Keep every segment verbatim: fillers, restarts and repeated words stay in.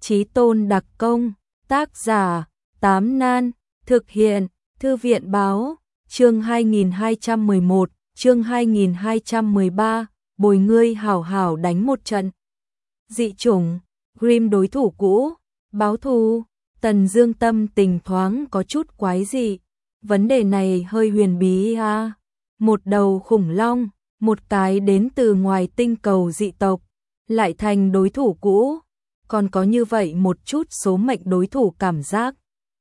Chí tôn đặc công, tác giả, Tám Nan, thực hiện, Thư viện báo, chương hai nghìn hai trăm mười một, chương hai nghìn hai trăm mười ba, bồi ngươi hảo hảo đánh một trận. Dị chủng, Grimm đối thủ cũ, báo thù, Tần Dương tâm tình thoáng có chút quái dị. Vấn đề này hơi huyền bí à. Một đầu khủng long, một cái đến từ ngoài tinh cầu dị tộc, lại thành đối thủ cũ, còn có như vậy một chút số mệnh đối thủ cảm giác.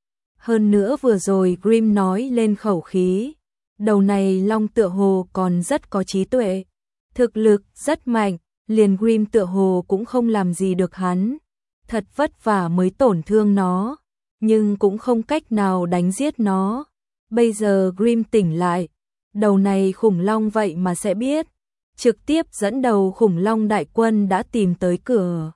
Hơn nữa vừa rồi Grimm nói lên khẩu khí, đầu này long tựa hồ còn rất có trí tuệ, thực lực rất mạnh, liền Grimm tựa hồ cũng không làm gì được hắn, thật vất vả mới tổn thương nó, nhưng cũng không cách nào đánh giết nó. Bây giờ Grimm tỉnh lại, đầu này khủng long vậy mà sẽ biết, trực tiếp dẫn đầu khủng long đại quân đã tìm tới cửa.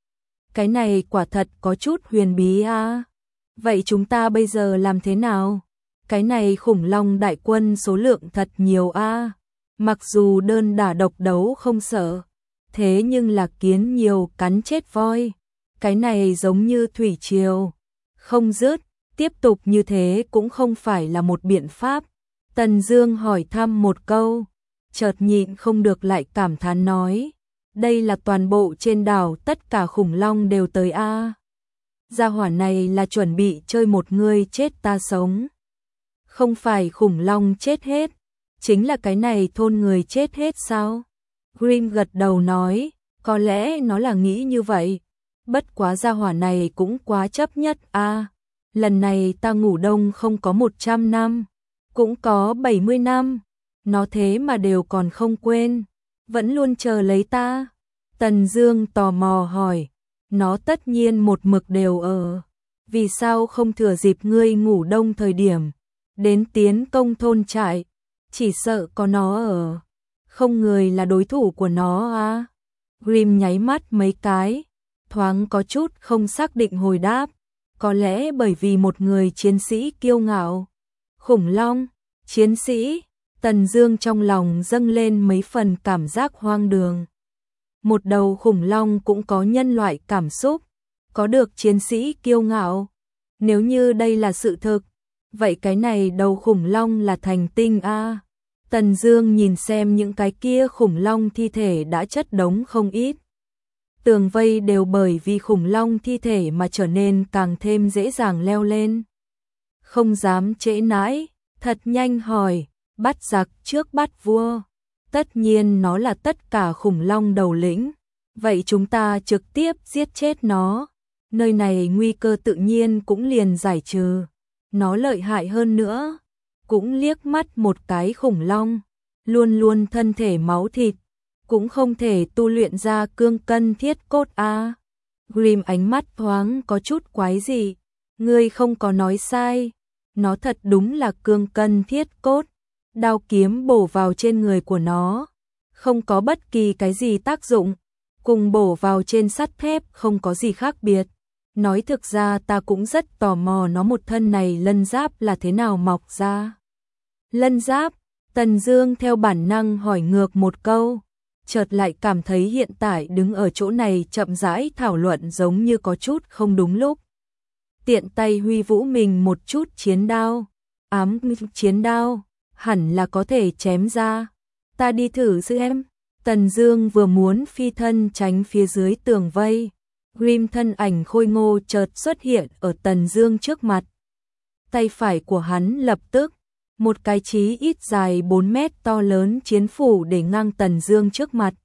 Cái này quả thật có chút huyền bí à. Vậy chúng ta bây giờ làm thế nào? Cái này khủng long đại quân số lượng thật nhiều a. Mặc dù đơn đả độc đấu không sợ, thế nhưng là kiến nhiều cắn chết voi. Cái này giống như thủy triều, không dứt, tiếp tục như thế cũng không phải là một biện pháp. Tần Dương hỏi thăm một câu, chợt nhịn không được lại cảm thán nói, đây là toàn bộ trên đảo tất cả khủng long đều tới a. Gia hỏa này là chuẩn bị chơi một người chết ta sống. Không phải khủng long chết hết, chính là cái này thôn người chết hết sao? Grimm gật đầu nói, có lẽ nó là nghĩ như vậy. Bất quá gia hỏa này cũng quá chấp nhất a. Lần này ta ngủ đông không có một trăm năm, cũng có bảy mươi năm, nó thế mà đều còn không quên, vẫn luôn chờ lấy ta. Tần Dương tò mò hỏi, nó tất nhiên một mực đều ở, vì sao không thừa dịp ngươi ngủ đông thời điểm, đến tiến công thôn trại, chỉ sợ có nó ở, không người là đối thủ của nó à? Grimm nháy mắt mấy cái, thoáng có chút không xác định hồi đáp, có lẽ bởi vì một người chiến sĩ kiêu ngạo. Khủng long, chiến sĩ, Tần Dương trong lòng dâng lên mấy phần cảm giác hoang đường. Một đầu khủng long cũng có nhân loại cảm xúc, có được chiến sĩ kiêu ngạo. Nếu như đây là sự thực, vậy cái này đầu khủng long là thành tinh a. Tần Dương nhìn xem những cái kia khủng long thi thể đã chất đống không ít. Tường vây đều bởi vì khủng long thi thể mà trở nên càng thêm dễ dàng leo lên. Không dám trễ nãi, thật nhanh hỏi, bắt giặc trước bắt vua. Tất nhiên nó là tất cả khủng long đầu lĩnh, vậy chúng ta trực tiếp giết chết nó, nơi này nguy cơ tự nhiên cũng liền giải trừ. Nó lợi hại hơn nữa, cũng liếc mắt một cái khủng long, luôn luôn thân thể máu thịt, cũng không thể tu luyện ra cương cân thiết cốt a. À. Grimm ánh mắt thoáng có chút quái dị, ngươi không có nói sai, nó thật đúng là cương cân thiết cốt. Đao kiếm bổ vào trên người của nó, không có bất kỳ cái gì tác dụng, cùng bổ vào trên sắt thép không có gì khác biệt. Nói thực ra ta cũng rất tò mò nó một thân này lân giáp là thế nào mọc ra. Lân giáp, Tần Dương theo bản năng hỏi ngược một câu, chợt lại cảm thấy hiện tại đứng ở chỗ này chậm rãi thảo luận giống như có chút không đúng lúc. Tiện tay huy vũ mình một chút chiến đao, ám chiến đao, hẳn là có thể chém ra. Ta đi thử xem. Tần Dương vừa muốn phi thân tránh phía dưới tường vây, Grimm thân ảnh khôi ngô chợt xuất hiện ở Tần Dương trước mặt. Tay phải của hắn lập tức, một cái chí ít dài bốn mét to lớn chiến phủ để ngang Tần Dương trước mặt.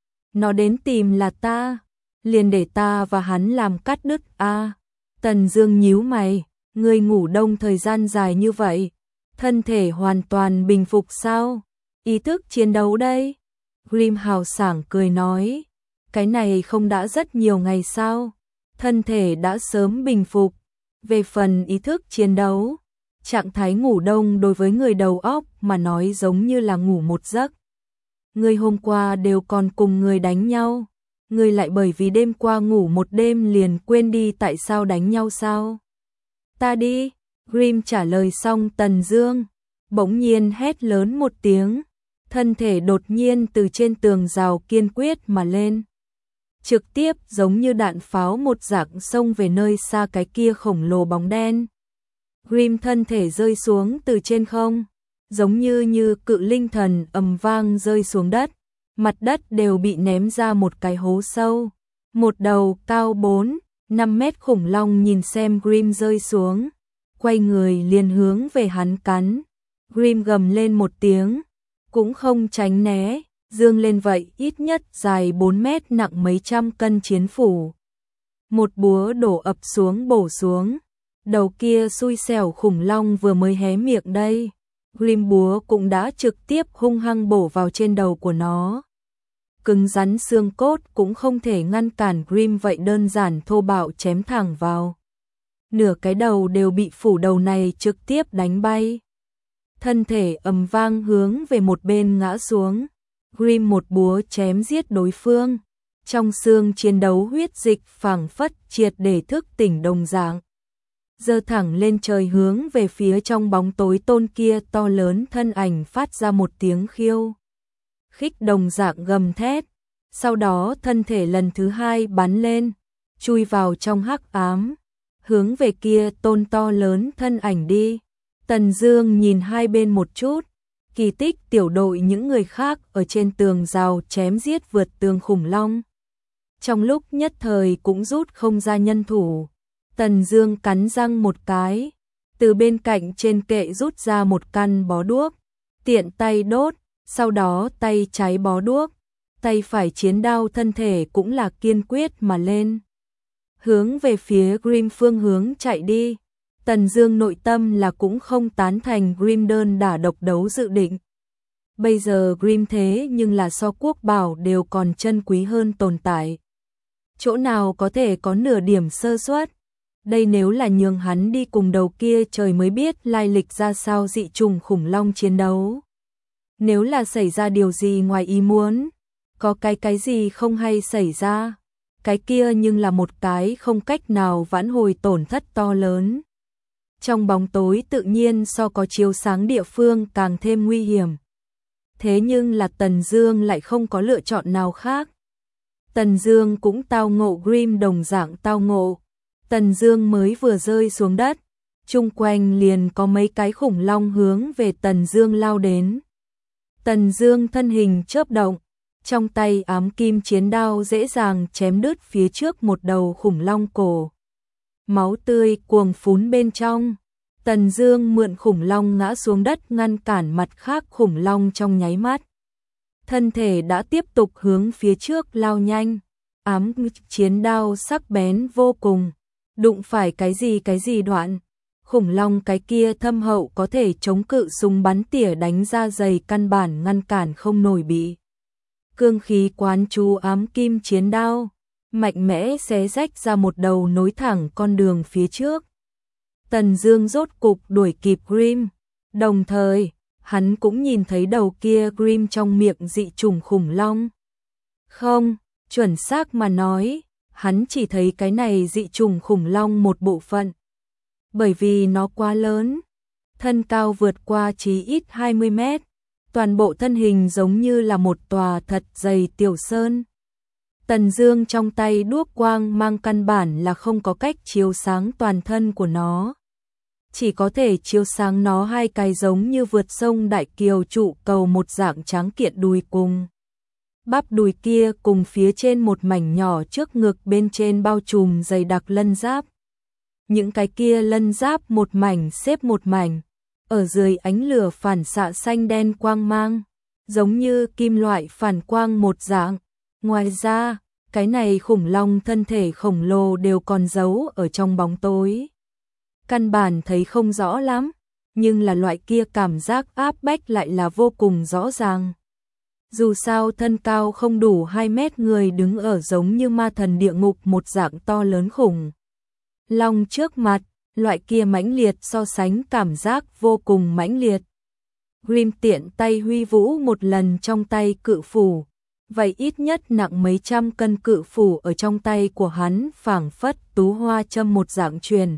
Nó đến tìm là ta, liền để ta và hắn làm cắt đứt a. À. Tần Dương nhíu mày, ngươi ngủ đông thời gian dài như vậy, thân thể hoàn toàn bình phục sao? Ý thức chiến đấu đây? Grimm hào sảng cười nói, cái này không đã rất nhiều ngày sao? Thân thể đã sớm bình phục. Về phần ý thức chiến đấu, trạng thái ngủ đông đối với người đầu óc mà nói giống như là ngủ một giấc. Người hôm qua đều còn cùng người đánh nhau, người lại bởi vì đêm qua ngủ một đêm liền quên đi tại sao đánh nhau sao? Ta đi. Grimm trả lời xong Tần Dương, bỗng nhiên hét lớn một tiếng, thân thể đột nhiên từ trên tường rào kiên quyết mà lên. trực tiếp giống như đạn pháo một dạng xông về nơi xa cái kia khổng lồ bóng đen. Grim thân thể rơi xuống từ trên không, giống như như cự linh thần ầm vang rơi xuống đất, mặt đất đều bị ném ra một cái hố sâu. Một đầu cao bốn, năm mét khủng long nhìn xem Grim rơi xuống, quay người liền hướng về hắn cắn. Grim gầm lên một tiếng, cũng không tránh né, dương lên vậy ít nhất dài bốn mét nặng mấy trăm cân chiến phủ. Một búa đổ ập xuống bổ xuống, đầu kia xui xẻo khủng long vừa mới hé miệng đây. Grim búa cũng đã trực tiếp hung hăng bổ vào trên đầu của nó. Cứng rắn xương cốt cũng không thể ngăn cản Grim vậy đơn giản thô bạo chém thẳng vào. Nửa cái đầu đều bị phủ đầu này trực tiếp đánh bay. Thân thể ầm vang hướng về một bên ngã xuống. Grim một búa chém giết đối phương. Trong xương chiến đấu huyết dịch phảng phất triệt để thức tỉnh đồng dạng. Giơ thẳng lên trời hướng về phía trong bóng tối tôn kia to lớn thân ảnh phát ra một tiếng khiêu khích đồng dạng gầm thét. Sau đó thân thể lần thứ hai bắn lên, chui vào trong hắc ám, hướng về kia tôn to lớn thân ảnh đi. Tần Dương nhìn hai bên một chút, kỳ tích tiểu đội những người khác ở trên tường rào chém giết vượt tường khủng long. Trong lúc nhất thời cũng rút không ra nhân thủ. Tần Dương cắn răng một cái, từ bên cạnh trên kệ rút ra một căn bó đuốc, tiện tay đốt, sau đó tay trái bó đuốc, tay phải chiến đao thân thể cũng là kiên quyết mà lên. Hướng về phía Grim phương hướng chạy đi. Tần Dương nội tâm là cũng không tán thành Grim đơn đả độc đấu dự định. Bây giờ Grim thế nhưng là so quốc bảo đều còn chân quý hơn tồn tại. Chỗ nào có thể có nửa điểm sơ suất. Đây nếu là nhường hắn đi cùng đầu kia trời mới biết lai lịch ra sao dị trùng khủng long chiến đấu. Nếu là xảy ra điều gì ngoài ý muốn, có cái cái gì không hay xảy ra, cái kia nhưng là một cái không cách nào vãn hồi tổn thất to lớn. Trong bóng tối tự nhiên so có chiếu sáng địa phương càng thêm nguy hiểm. Thế nhưng là Tần Dương lại không có lựa chọn nào khác. Tần Dương cũng tao ngộ Grim đồng dạng tao ngộ. Tần Dương mới vừa rơi xuống đất, chung quanh liền có mấy cái khủng long hướng về Tần Dương lao đến. Tần Dương thân hình chớp động, trong tay ám kim chiến đao dễ dàng chém đứt phía trước một đầu khủng long cổ. Máu tươi cuồng phún bên trong. Tần Dương mượn khủng long ngã xuống đất ngăn cản mặt khác khủng long trong nháy mắt. Thân thể đã tiếp tục hướng phía trước lao nhanh. Ám chiến đao sắc bén vô cùng, đụng phải cái gì cái gì đoạn. Khủng long cái kia thâm hậu có thể chống cự súng bắn tỉa đánh ra dày căn bản ngăn cản không nổi bị. Cương khí quán chú ám kim chiến đao, mạnh mẽ xé rách ra một đầu nối thẳng con đường phía trước. Tần Dương rốt cục đuổi kịp Grim, đồng thời, hắn cũng nhìn thấy đầu kia Grim trong miệng dị trùng khủng long. Không, chuẩn xác mà nói, hắn chỉ thấy cái này dị trùng khủng long một bộ phận. Bởi vì nó quá lớn, thân cao vượt qua chí ít hai mươi mét, toàn bộ thân hình giống như là một tòa thật dày tiểu sơn. Tần Dương trong tay đuốc quang mang căn bản là không có cách chiếu sáng toàn thân của nó. Chỉ có thể chiếu sáng nó hai cái giống như vượt sông đại kiều trụ cầu một dạng tráng kiện đùi cùng. Bắp đùi kia cùng phía trên một mảnh nhỏ trước ngực bên trên bao trùm dày đặc lân giáp. Những cái kia lân giáp một mảnh xếp một mảnh, ở dưới ánh lửa phản xạ xanh đen quang mang, giống như kim loại phản quang một dạng. Ngoài ra, cái này khủng long thân thể khổng lồ đều còn giấu ở trong bóng tối. Căn bản thấy không rõ lắm, nhưng là loại kia cảm giác áp bách lại là vô cùng rõ ràng. Dù sao thân cao không đủ hai mét người đứng ở giống như ma thần địa ngục một dạng to lớn khủng long trước mặt, loại kia mãnh liệt so sánh cảm giác vô cùng mãnh liệt. Grim tiện tay huy vũ một lần trong tay cự phủ, vậy ít nhất nặng mấy trăm cân cự phủ ở trong tay của hắn phảng phất tú hoa châm một dạng truyền.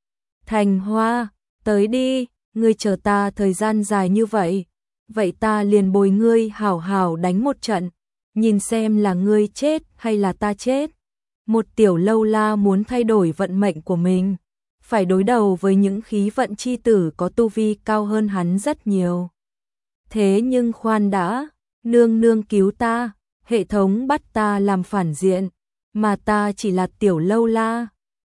Thành hoa, tới đi, ngươi chờ ta thời gian dài như vậy, vậy ta liền bồi ngươi hảo hảo đánh một trận, nhìn xem là ngươi chết hay là ta chết. Một tiểu lâu la muốn thay đổi vận mệnh của mình, phải đối đầu với những khí vận chi tử có tu vi cao hơn hắn rất nhiều. Thế nhưng khoan đã, nương nương cứu ta, hệ thống bắt ta làm phản diện, mà ta chỉ là tiểu lâu la,